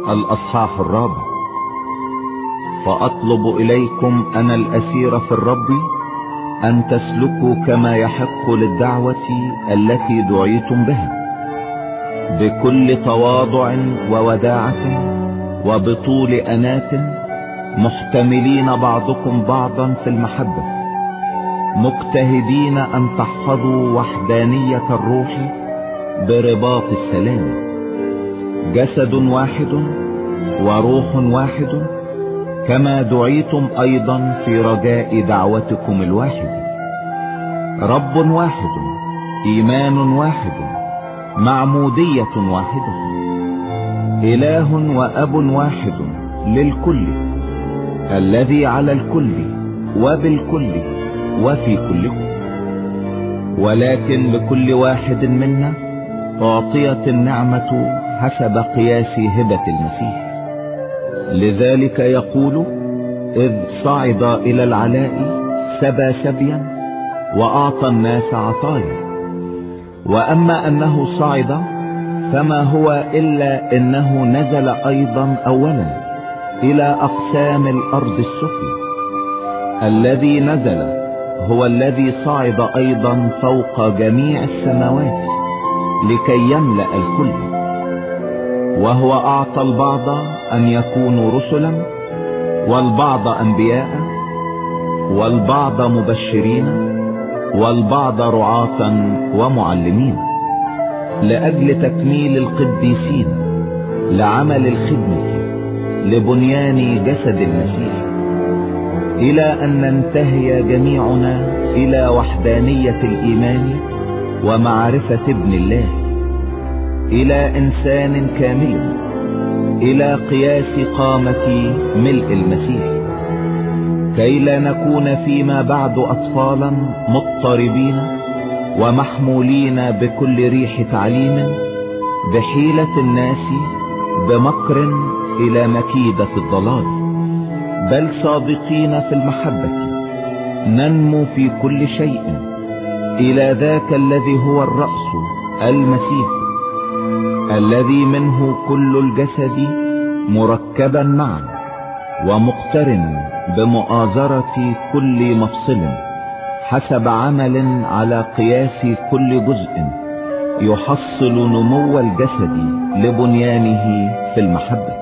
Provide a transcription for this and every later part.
الأصحاح 4. فأطلب إليكم أنا الأسير في الرب أن تسلكوا كما يحق للدعوة التي دعيتم بها، بكل تواضع ووداعة وبطول أنات، محتملين بعضكم بعضا في المحبة، مجتهدين أن تحفظوا وحدانية الروح برباط السلام، جسد واحد وروح واحد، كما دعيتم أيضا في رجاء دعوتكم الواحد، رب واحد، إيمان واحد، معمودية واحدة، إله وأب واحد للكل، الذي على الكل وبالكل وفي كلكم، ولكن لكل واحد منا أعطيت النعمة حسب قياس هبة المسيح. لذلك يقول: إذ صعد إلى العلاء سبى سبيا وأعطى الناس عطايا. وأما أنه صعد فما هو إلا إنه نزل أيضا أولا إلى أقسام الأرض السفلى. الذي نزل هو الذي صعد أيضا فوق جميع السماوات لكي يملأ الكل. وهو أعطى البعض أن يكونوا رسلا، والبعض أنبياء، والبعض مبشرين، والبعض رعاة ومعلمين، لأجل تكميل القديسين، لعمل الخدمة، لبنيان جسد المسيح، إلى أن ننتهي جميعنا إلى وحدانية الإيمان ومعرفة ابن الله، إلى إنسان كامل، إلى قياس قامة ملء المسيح، كي لا نكون فيما بعد أطفالا مضطربين ومحمولين بكل ريح تعليم بحيلة الناس بمكر إلى مكيدة الضلال، بل صادقين في المحبة ننمو في كل شيء إلى ذاك الذي هو الرأس المسيح، الذي منه كل الجسد مركبا معا ومقترن بمؤازرة كل مفصل حسب عمل على قياس كل جزء يحصل نمو الجسد لبنيانه في المحبة.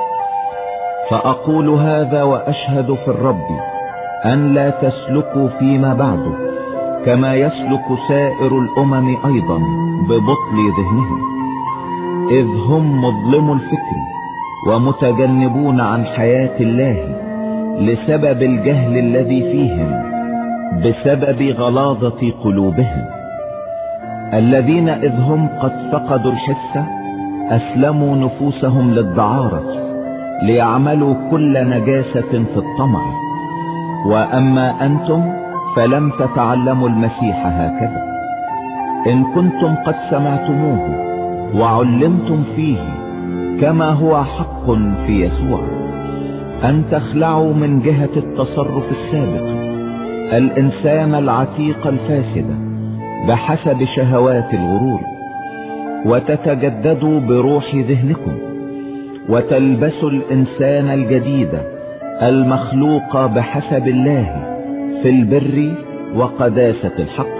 فأقول هذا وأشهد في الرب أن لا تسلكوا فيما بعد كما يسلك سائر الأمم أيضا ببطل ذهنهم، إذ هم مظلم الفكر ومتجنبون عن حياة الله لسبب الجهل الذي فيهم بسبب غلاظة قلوبهم، الذين إذ هم قد فقدوا الحس أسلموا نفوسهم للدعارة ليعملوا كل نجاسة في الطمع. وأما أنتم فلم تتعلموا المسيح هكذا، إن كنتم قد سمعتموه وعلمتم فيه كما هو حق في يسوع، أن تخلعوا من جهة التصرف السابق الإنسان العتيق الفاسد بحسب شهوات الغرور، وتتجددوا بروح ذهنكم، وتلبسوا الإنسان الجديد المخلوق بحسب الله في البر وقداسة الحق.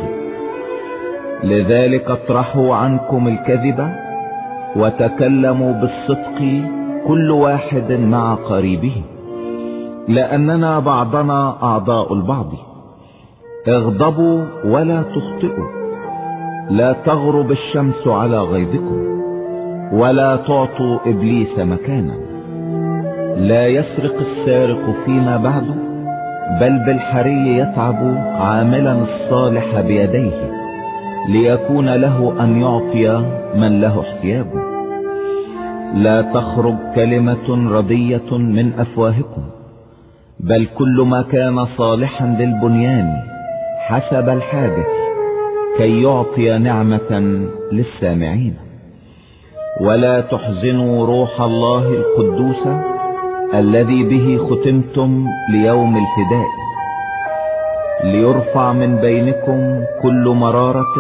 لذلك اطرحوا عنكم الكذب وتكلموا بالصدق كل واحد مع قريبه، لأننا بعضنا أعضاء البعض. اغضبوا ولا تخطئوا، لا تغرب الشمس على غيظكم، ولا تعطوا إبليس مكانا. لا يسرق السارق فيما بعد، بل بالحري يتعب عاملا الصالح بيديه، ليكون له أن يعطي من له احتياج. لا تخرج كلمة ردية من أفواهكم، بل كل ما كان صالحا للبنيان حسب الحاجة، كي يعطي نعمة للسامعين. ولا تحزنوا روح الله القدوس الذي به ختمتم ليوم الفداء، ليرفع من بينكم كل مرارة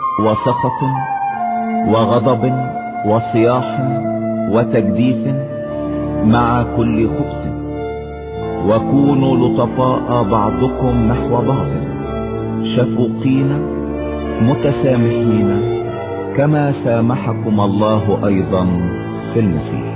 وسخط وغضب وصياح وتجديف مع كل خبث، وكونوا لطفاء بعضكم نحو بعض، شفوقين متسامحين كما سامحكم الله أيضا في المسيح.